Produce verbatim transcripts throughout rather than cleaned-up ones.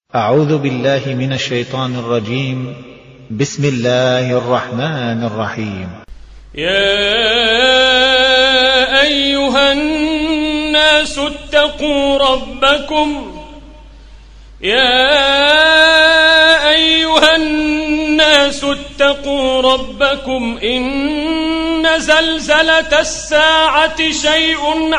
أعوذ بالله من الشيطان الرجيم. بسم الله الرحمن الرحيم. يا أيها الناس اتقوا ربكم يا أيها الناس اتقوا ربكم إن زلزلة الساعة شيء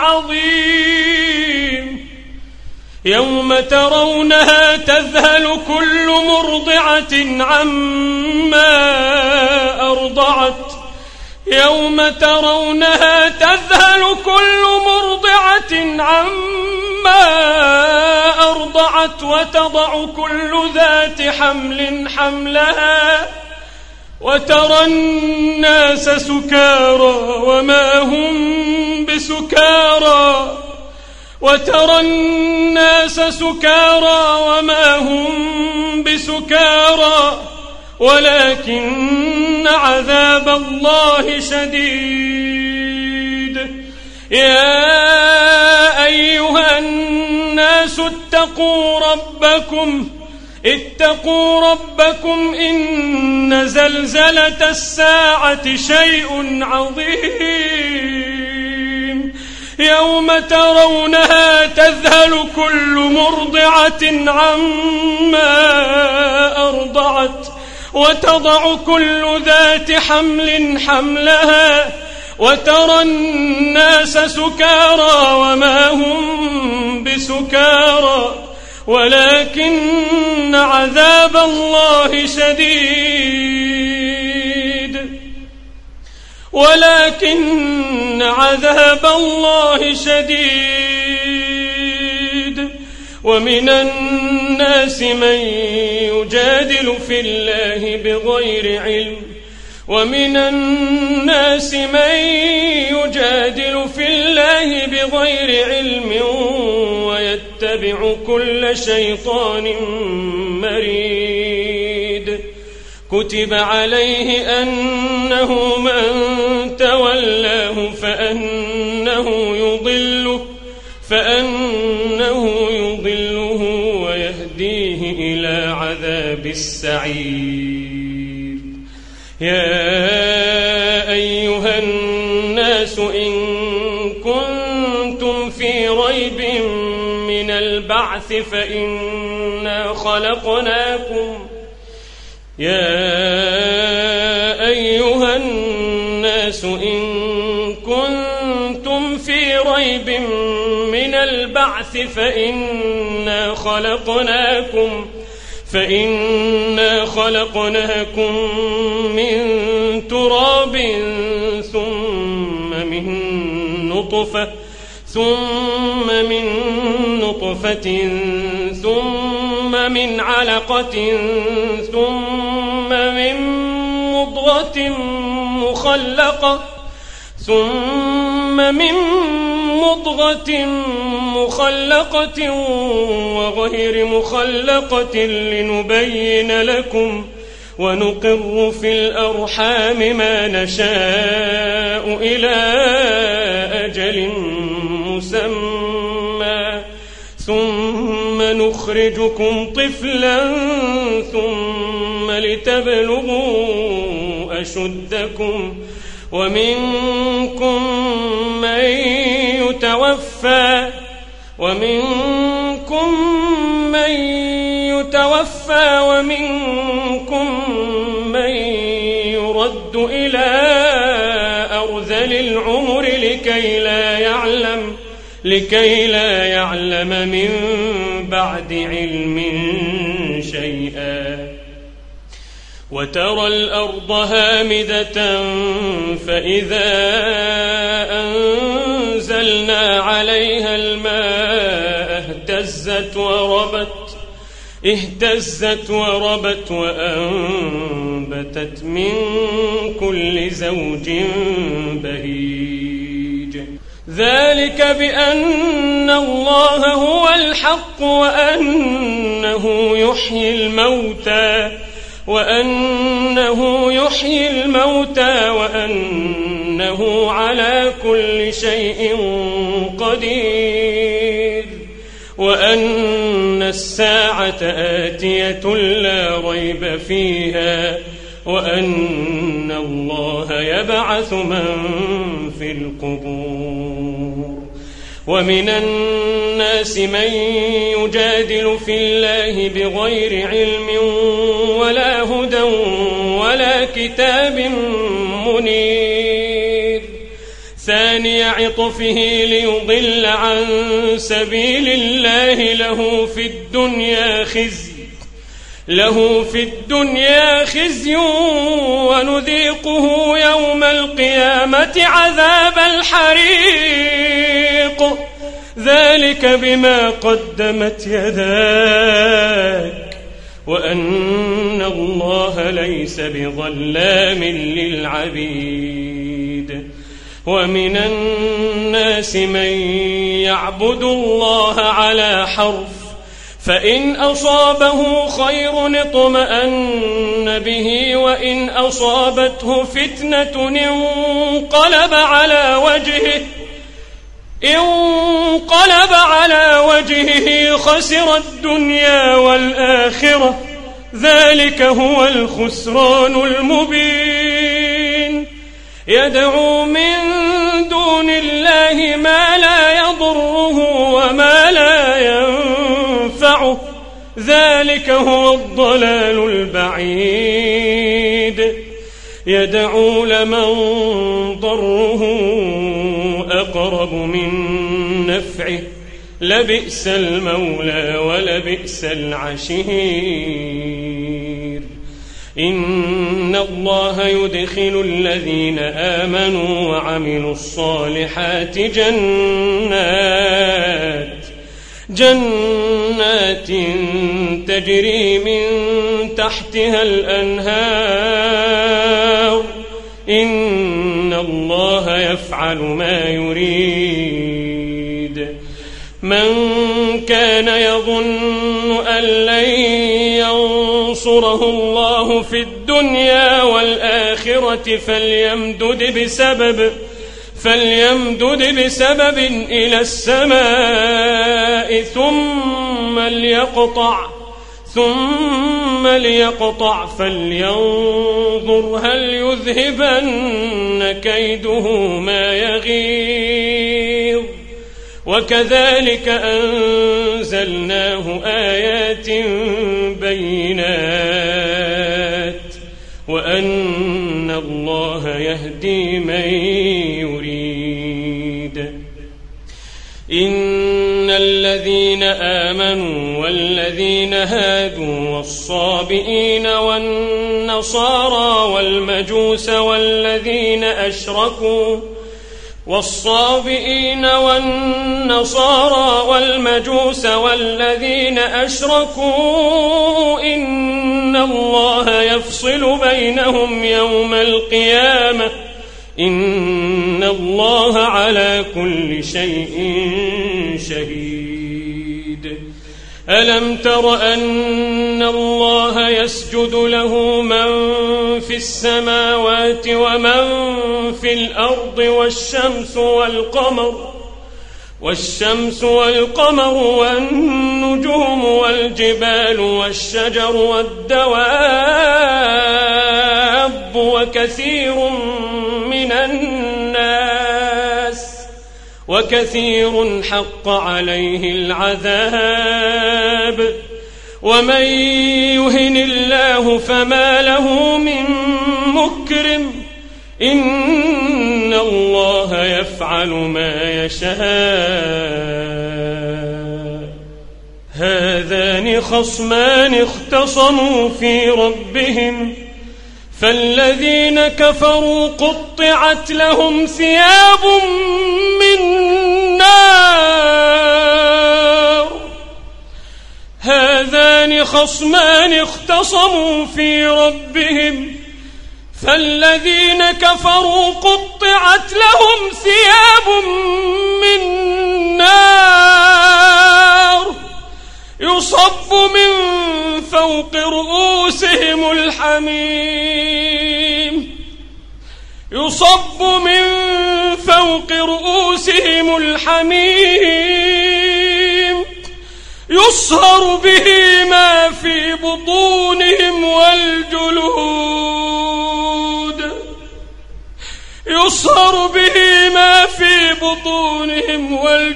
عظيم يوم ترونها تذهل كل مرضعة عما أرضعت يوم ترونها تذهل كل مرضعة عما أرضعت وتضع كل ذات حمل حملها وترى الناس سكارى وما هم بسكارى وترى الناس سكارى وما هم بسكارى ولكن عذاب الله شديد. يا أيها الناس اتقوا ربكم اتقوا ربكم إن زلزلة الساعة شيء عظيم يوم ترونها تذهل كل مرضعة عما أرضعت وتضع كل ذات حمل حملها وترى الناس سكارى وما هم بسكارى ولكن عذاب الله شديد ولكن عذاب الله شديد. ومن الناس من يجادل في الله بغير علم ومن الناس من يجادل في الله بغير علم ويتبع كل شيطان مريد. كتب عليه أنه من تولاه فأنه يضله فأنه يضله ويهديه إلى عذاب السعير. يا أيها الناس إن كنتم في ريب من البعث فإنا خلقناكم يا أيها الناس إن كنتم في ريب من البعث فإنا خلقناكم فإنا خلقناكم من تراب ثم من نطفة ثم من نطفة ثم من علقة ثم من مضغة مخلقة ثم من مضغة مخلقة وغير مخلقة لنبين لكم ونقر في الأرحام ما نشاء إلى أجل مسمى ثم نخرجكم طفلا ثم لتبلغوا أشدكم ومنكم من يتوفى ومنكم من يتوفى ومنكم من يرد إلى أرذل العمر لكي لا يعلم لكي لا يعلم من بعد علم شيئا. وترى الأرض هامدة فإذا أنزلنا عليها الماء اهتزت وربت اهتزت وربت وأنبتت من كل زوج بهيج. ذلك بأن الله هو الحق وأنه يحيي الموتى وأنه يحيي الموتى وأنه على كل شيء قدير وأن الساعة آتية لا ريب فيها وأن الله يبعث من في القبور. ومن الناس من يجادل في الله بغير علم ولا هدى ولا كتاب منير ثاني عطفه ليضل عن سبيل الله له في الدنيا خزي له في الدنيا خزي ونذيقه يوم القيامة عذاب الحريق ذلك بما قدمت يداك وأن الله ليس بظلام للعبيد. ومن الناس من يعبد الله على حرف فإن أصابه خير اطمأن به وإن أصابته فتنة انقلب على وجهه انقلب على وجهه خسر الدنيا والآخرة ذلك هو الخسران المبين. يدعو من دون الله ما لا يضره وما لا ينفعه ذلك هو الضلال البعيد. يدعو لمن ضره أقرب من نفعه لبئس المولى ولبئس العشير. إن الله يدخل الذين آمنوا وعملوا الصالحات جنات جنات تجري من تحتها الأنهار إن الله يفعل ما يريد. من كان يظن أن لن ينصره الله في الدنيا والآخرة فليمدد بسبب فليمدد بسبب إلى السماء ثم ليقطع ثم ليقطع فلينظر هل يذهبن كيده ما يغيظ. وكذلك أنزلناه آيات بينات وأن الله يهدي من يريد. إن الذين آمنوا والذين هادوا والصابئين والنصارى والمجوس والذين أشركوا والصابئين والنصارى والمجوس والذين أشركوا إن الله يفصل بينهم يوم القيامة إن الله على كل شيء شهيد. ألم تر أن الله يسجد له من في السماوات ومن في الأرض والشمس والقمر والشمس والقمر والنجوم والجبال والشجر والدواب وكثير من الناس وكثير حق عليه العذاب. ومن يهن الله فما له من مكرم إن الله يفعل ما يشاء. هذان خصمان اختصموا في ربهم فالذين كفروا قطعت لهم ثياب من نار هذان خصمان اختصموا في ربهم فالذين كفروا قطعت لهم ثياب من نار يصب من فوق رؤوسهم الحميم يصب من فوق رؤوسهم الحميم يصهر به ما في بطونهم والجلود يصهر به ما في بطونهم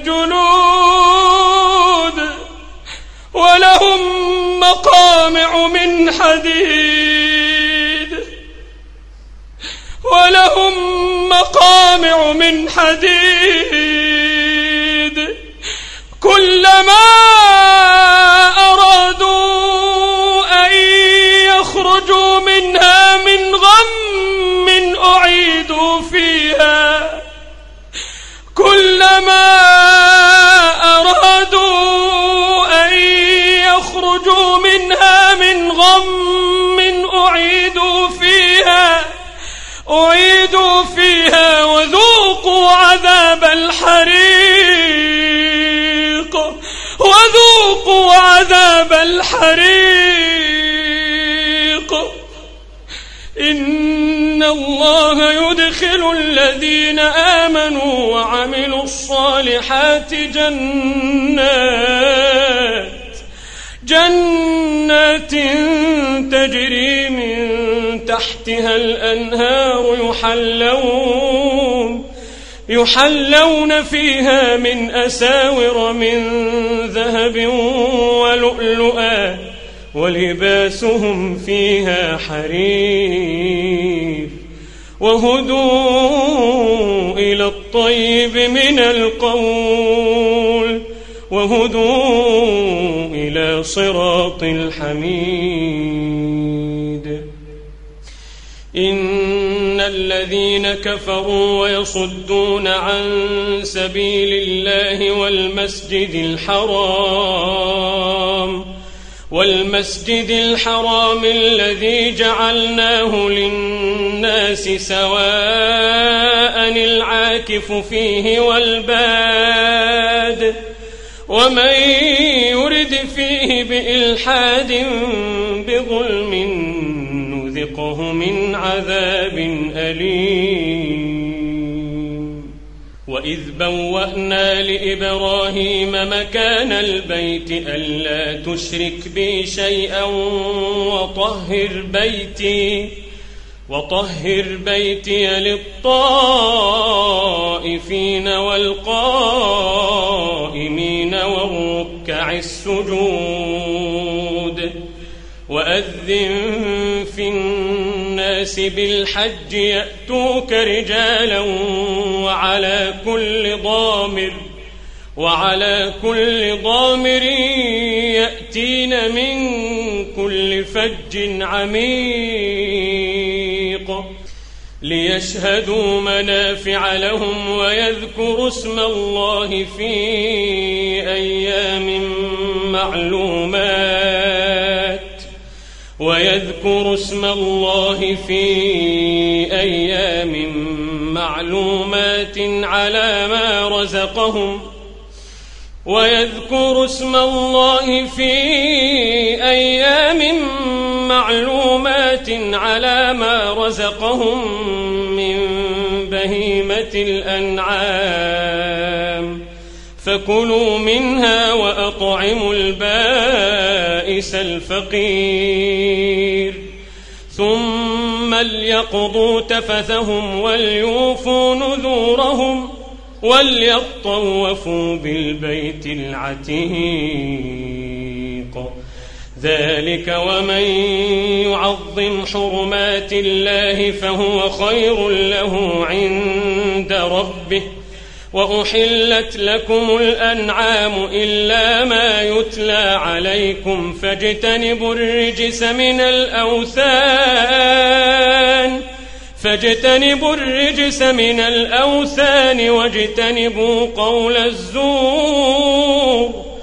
والجلود ولهم مقامع من حديد ولهم مقامع من حديد كلما أرادوا أن يخرجوا منها من غم أعيدوا فيها كلما أرادوا أن يخرجوا منها من غم أعيدوا فيها أعيدوا فيها وذوقوا عذاب الحريق وذوقوا عذاب الحريق إن الله يدخل الذين آمنوا وعملوا الصالحات جنات جنات تجري من تحتها الأنهار يحلون يحلون فيها من أساور من ذهب ولؤلؤا ولباسهم فيها حرير وهدوا إلى الطيب من القول وهدوا إلى صراط الحميد إن الذين كفروا ويصدون عن سبيل الله والمسجد الحرام والمسجد الحرام الذي جعلناه للناس سواء العاكف فيه والباد ومن يرد فيه بإلحاد بظلم نذقه من عذاب أليم وإذ بوأنا لإبراهيم مكان البيت ألا تشرك بي شيئا وطهر بيتي وطهر بيتي للطائفين والقائمين والركع السجود وأذن في الناس بالحج يأتوك رجالا وعلى كل ضامر وعلى كل ضامر يأتين من كل فج عميق ليشهدوا منافع لهم ويذكروا اسم الله في أيام معلومات ويذكروا اسم الله في أيام معلومات على ما رزقهم ويذكروا اسم الله في أيام معلومات على ما رزقهم من بهيمة الأنعام فكلوا منها وأطعموا البائس الفقير ثم ليقضوا تفثهم وليوفوا نذورهم وليطوفوا بالبيت العتيق ذلك ومن يعظم حرمات الله فهو خير له عند ربه وأحلت لكم الأنعام إلا ما يتلى عليكم فاجتنبوا الرجس من الأوثان فاجتنبوا الرجس من الأوثان واجتنبوا قول الزور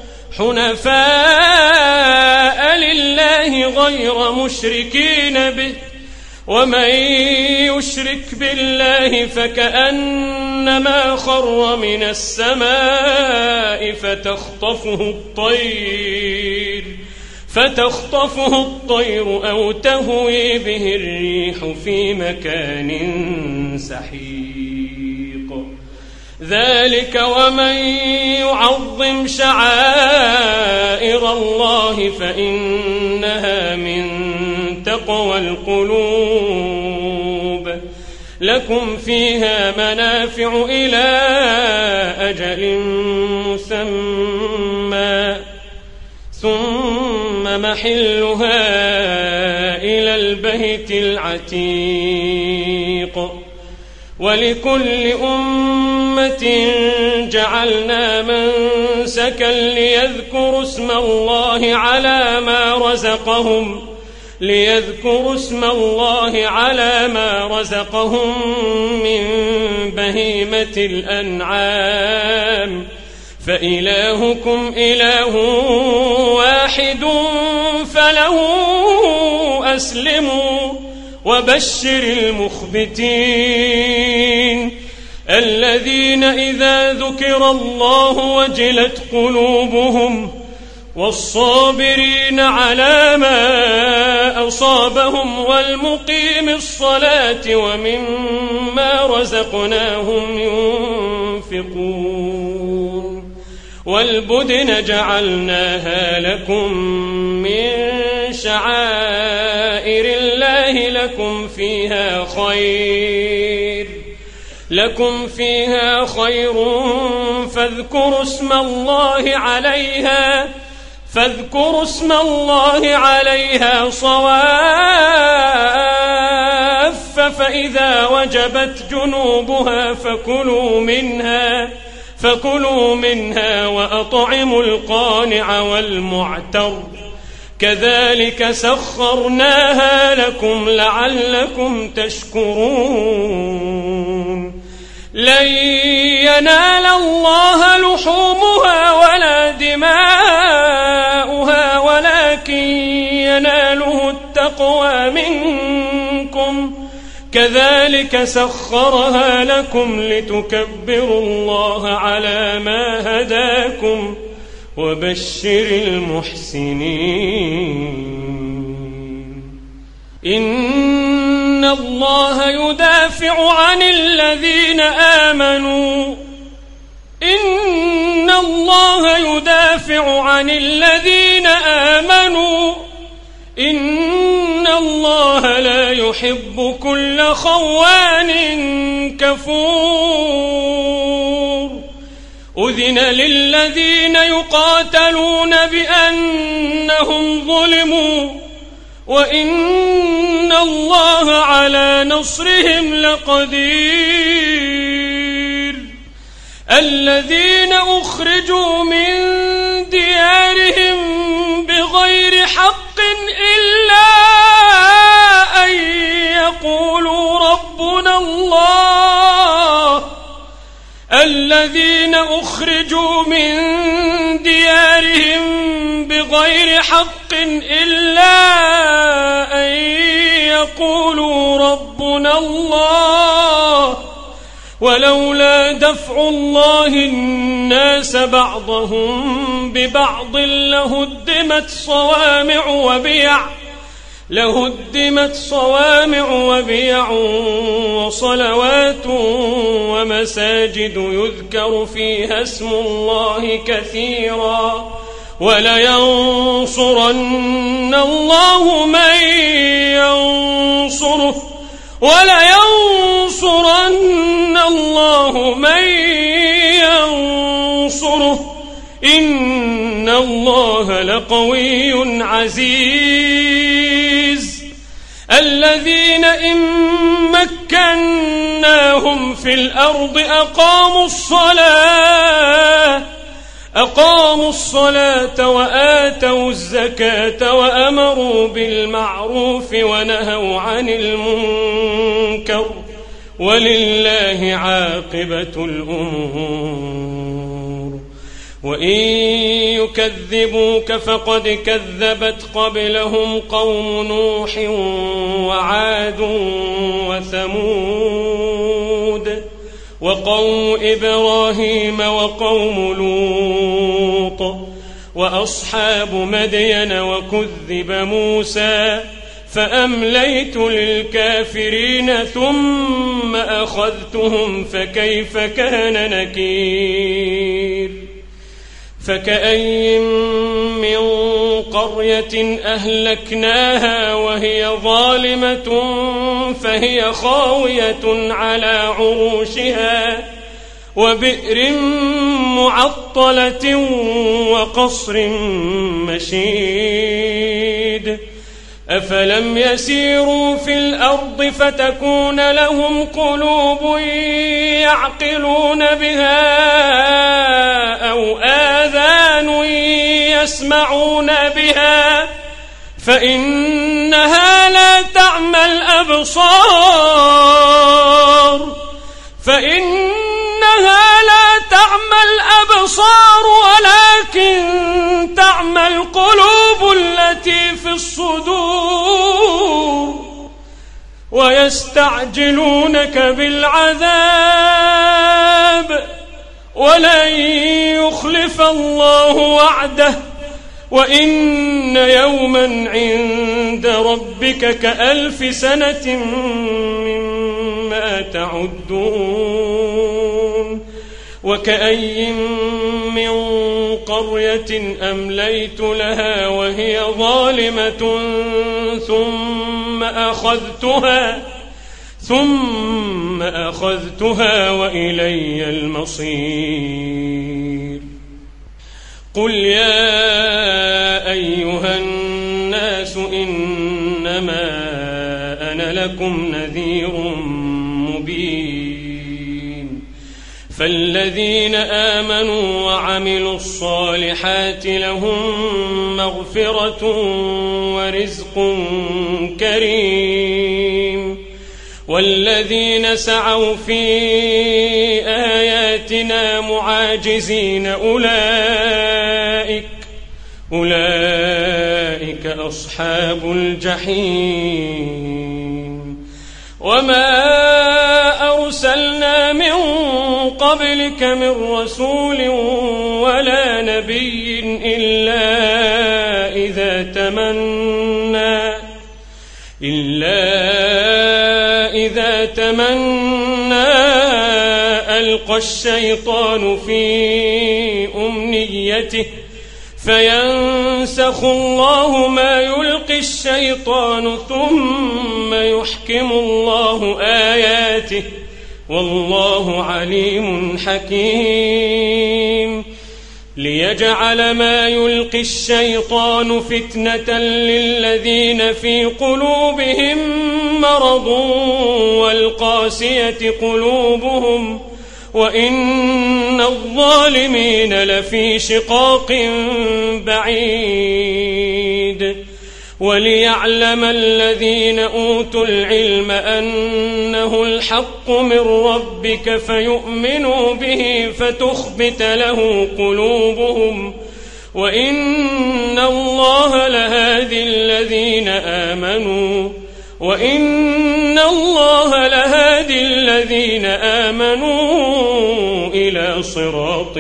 حنفاء لله غير مشركين به ومن يشرك بالله فكأنما خر من السماء فتخطفه الطير فتخطفه الطير أو تهوي به الريح في مكان سحيق ذلك ومن يعظم شعائر الله فإنها من تقوى القلوب. لكم فيها منافع إلى أجل مسمى ثم محلها إلى البيت العتيق. ولكل أمة جعلنا منسكا ليذكروا اسم الله على ما رزقهم ليذكروا اسم الله على ما رزقهم من بهيمة الأنعام فإلهكم إله واحد فله أسلموا وبشر المخبتين الذين إذا ذكر الله وجلت قلوبهم والصابرين على ما أصابهم والمقيم الصلاة ومما رزقناهم ينفقون. والبدن جعلناها لكم من شعائر الله لكم فيها خير لكم فيها خير فاذكروا اسم الله عليها فاذكروا اسم الله عليها صواف فإذا وجبت جنوبها فكلوا منها فكلوا منها وأطعموا القانع والمعتر كذلك سخرناها لكم لعلكم تشكرون. لن ينال الله لحومها ولا دماؤها ولكن يناله التقوى منكم كذلك سخرها لكم لتكبروا الله على ما هداكم وبشر المحسنين. إن الله يدافع عن الذين آمنوا إن الله يدافع عن الذين آمنوا إن الله لا يحب كل خوان كفور. أذن للذين يقاتلون بأنهم ظلموا وإن الله على نصرهم لقدير. الذين أخرجوا من ديارهم بغير حق إلا أن يقولوا ربنا الله الذين أخرجوا من ديارهم بغير حق إلا أن يقولوا ربنا الله ولولا دفع الله الناس بعضهم ببعض لهدمت صوامع وبيع لهدمت صوامع وبيع وصلوات ومساجد يذكر فيها اسم الله كثيرا ولينصرن الله من ينصره ولينصرن الله من ينصره إن الله لقوي عزيز. الذين إن مكناهم في الأرض أقاموا الصلاة أقاموا الصلاة وآتوا الزكاة وأمروا بالمعروف ونهوا عن المنكر ولله عاقبة الأمور. وإن يكذبوك فقد كذبت قبلهم قوم نوح وعاد وثمود وقوم إبراهيم وقوم لوط وأصحاب مدين وكذب موسى فأمليت للكافرين ثم أخذتهم فكيف كان نكير فكأي من قرية أهلكناها وهي ظالمة فهي خاوية على عروشها وبئر معطلة وقصر مشيد أفلم يسيروا في الأرض فتكون لهم قلوب يعقلون بها أو آذان يسمعون بها فإنها لا تعمى الأبصار فإنها لا تعمى الأبصار ولكن تعمى القلوب التي في الصدور ويستعجلونك بالعذاب ولن يخلف الله وعده وإن يوما عند ربك كألف سنة مما تعدون وكأي من قرية أمليت لها وهي ظالمة ثم أخذتها ثم أخذتها وإلي المصير قل يا أيها الناس إنما أنا لكم نذير مبين فالذين آمنوا وعملوا الصالحات لهم مغفرة ورزق كريم والذين سعوا في آياتنا معاجزين أولئك أولئك أصحاب الجحيم وما أرسلنا من قبلك من رسول ولا نبي إلا إذا تمنى إلا إذا تمنى ألقى الشيطان في أمنيته فينسخ الله ما يلقي الشيطان ثم يحكم الله آياته والله عليم حكيم ليجعل ما يلقي الشيطان فتنة للذين في قلوبهم مرض والقاسية قلوبهم وإن الظالمين لفي شقاق بعيد وليعلم الذين أوتوا العلم أنه الحق من ربك فيؤمنوا به فتخبت له قلوبهم وإن الله لهادي الذين آمنوا وإن الله لهادي الذين آمنوا إلى صراط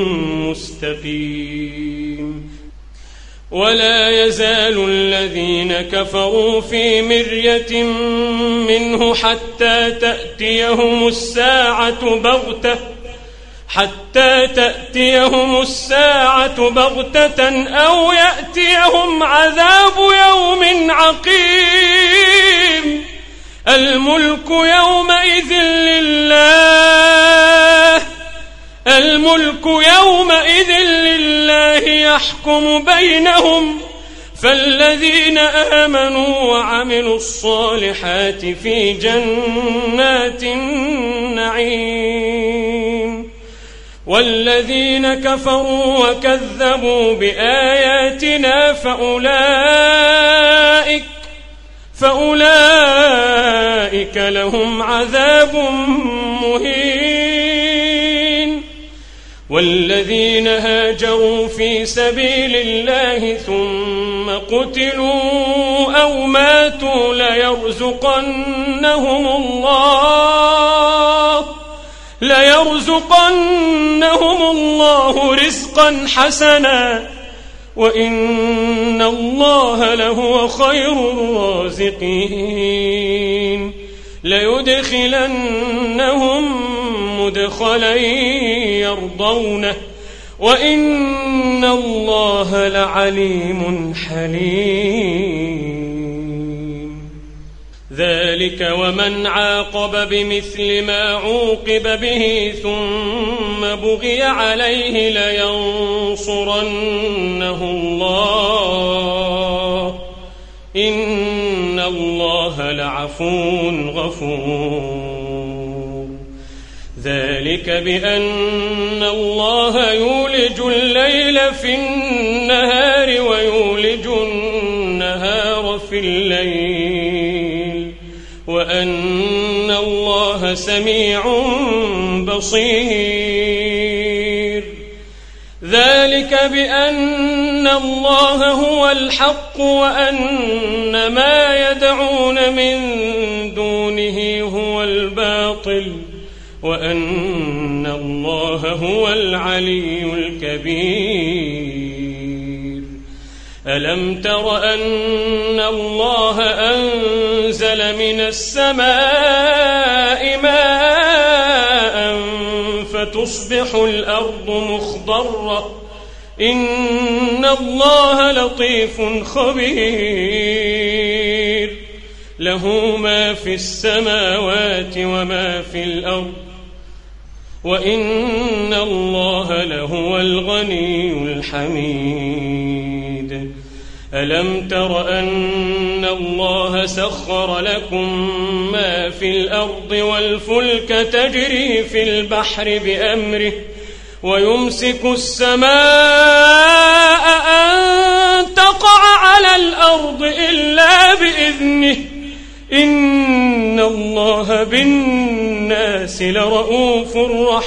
مستقيم ولا يزال الذين كفروا في مرية منه حتى تأتيهم الساعة بغتة حتى تأتيهم الساعة بغتة أو يأتيهم عذاب يوم عقيم الملك يومئذ لله الملك يومئذ لله يحكم بينهم فالذين آمنوا وعملوا الصالحات في جنات النعيم والذين كفروا وكذبوا بآياتنا فأولئك فأولئك لهم عذاب مهين والذين هاجروا في سبيل الله ثم قتلوا أو ماتوا ليرزقنهم الله ليرزقنهم الله رزقا حسنا وإن الله لهو خير الرازقين ليدخلنهم مدخلا يرضونه وإن الله لعليم حليم. ذلك ومن عاقب بمثل ما عوقب به ثم بغي عليه لينصرنه الله إن الله لعفو غفور. ذلك بأن الله يولج الليل في النهار ويولج النهار في الليل وأن الله سميع بصير. ذلك بأن الله هو الحق وأن ما يدعون من دونه هو الباطل وأن الله هو العلي الكبير. ألم تر أن الله أنزل من السماء ماء فتصبح الأرض مخضرة إن الله لطيف خبير له ما في السماوات وما في الأرض وإن الله لهو الغني الحميد. ألم تر أن الله سخر لكم ما في الأرض والفلك تجري في البحر بأمره ويمسك السماء أن تقع على الأرض إلا بإذنه إن الله بالناس لرؤوف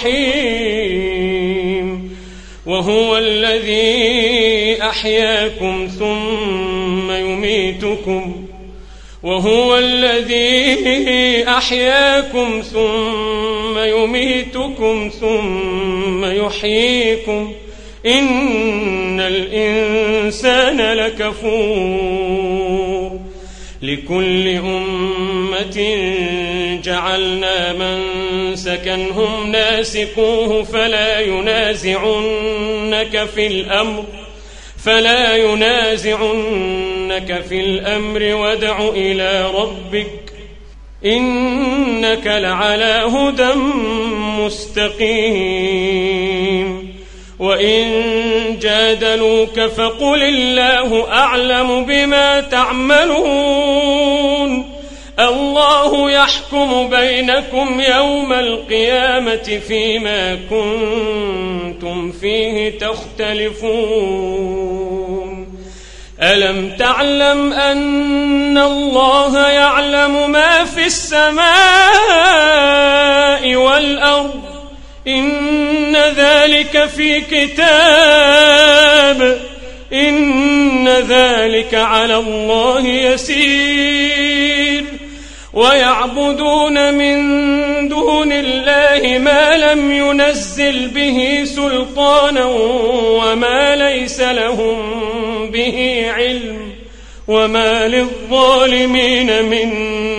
رحيم. وهو الذي أحياكم ثم يميتكم وهو الذي أحياكم ثم يميتكم ثم يحييكم إن الإنسان لكفور. لكل أمة جعلنا منسكا هم ناسكوه فلا ينازعنك في الأمر فلا ينازعنك في الأمر وادع إلى ربك إنك لعلى هدى مستقيم. وإن جادلوك فقل الله أعلم بما تعملون الله يحكم بينكم يوم القيامة فيما كنتم فيه تختلفون. ألم تعلم أن الله يعلم ما في السماء والأرض إن ذلك في كتاب إن ذلك على الله يسير. ويعبدون من دون الله ما لم ينزل به سلطانا وما ليس لهم به علم وما للظالمين من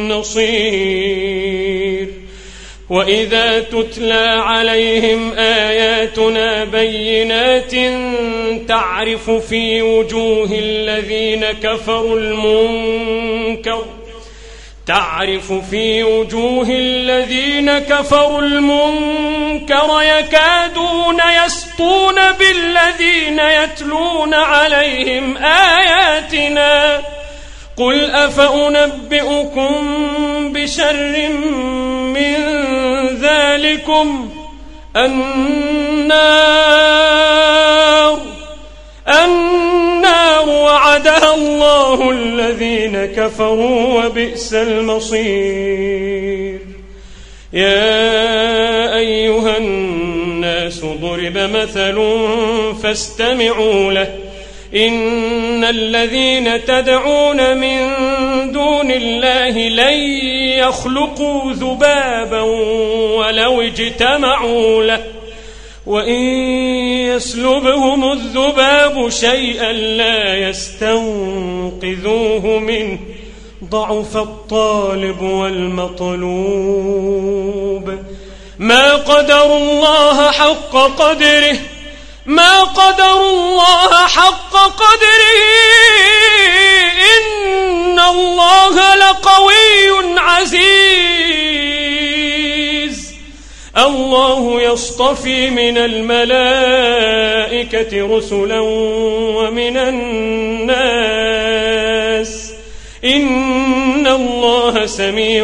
نصير. وإذا تتلى عليهم آياتنا بينات تعرف في وجوه الذين كفروا المنكر تعرف في وجوه الذين كفروا المنكر يكادون يسطون بالذين يتلون عليهم آياتنا قل أفأنبئكم بشر من ذلكم النار النار وعدها الله الذين كفروا وبئس المصير. يا أيها الناس ضرب مثل فاستمعوا له إن الذين تدعون من دون الله لن يخلقوا ذبابا ولو اجتمعوا له وإن يسلبهم الذباب شيئا لا يستنقذوه منه ضعف الطالب والمطلوب ما قدروا الله حق قدره ما قدروا الله حق قدره إن الله لقوي عزيز الله يصطفي من الملائكة رسلا ومن الناس إن الله سميع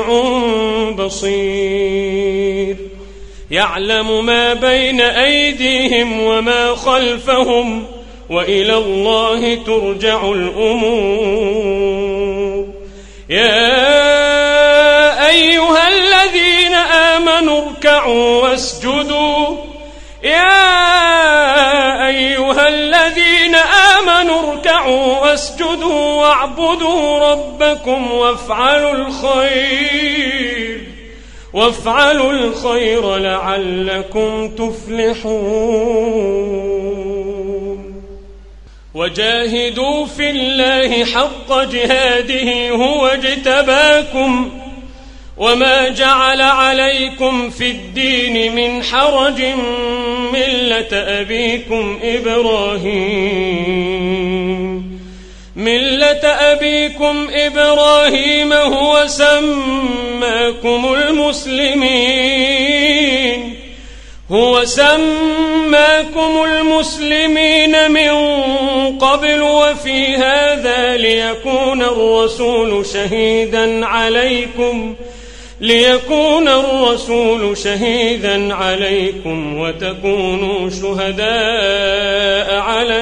بصير يعلم ما بين أيديهم وما خلفهم وإلى الله ترجع الأمور يا أيها الذين آمنوا اركعوا واسجدوا يا أيها الذين آمنوا اركعوا واسجدوا واعبدوا ربكم وافعلوا الخير وافعلوا الخير لعلكم تفلحون وجاهدوا في الله حق جهاده هو اجتباكم وما جعل عليكم في الدين من حرج ملة أبيكم إبراهيم ملة أبيكم إبراهيم هو سماكم المسلمين هو سماكم المسلمين من قبل وفي هذا ليكون الرسول شهيدا عليكم ليكون الرسول شهيدا عليكم وتكونوا شهداء على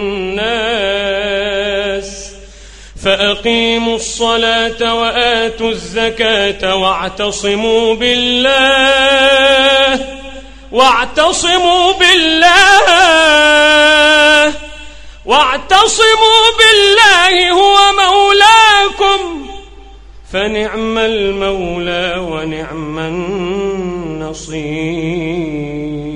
الناس فأقيموا الصلاة وآتوا الزكاة واعتصموا بالله واعتصموا بالله واعتصموا بالله هو مولاكم فنعم المولى ونعم النصير.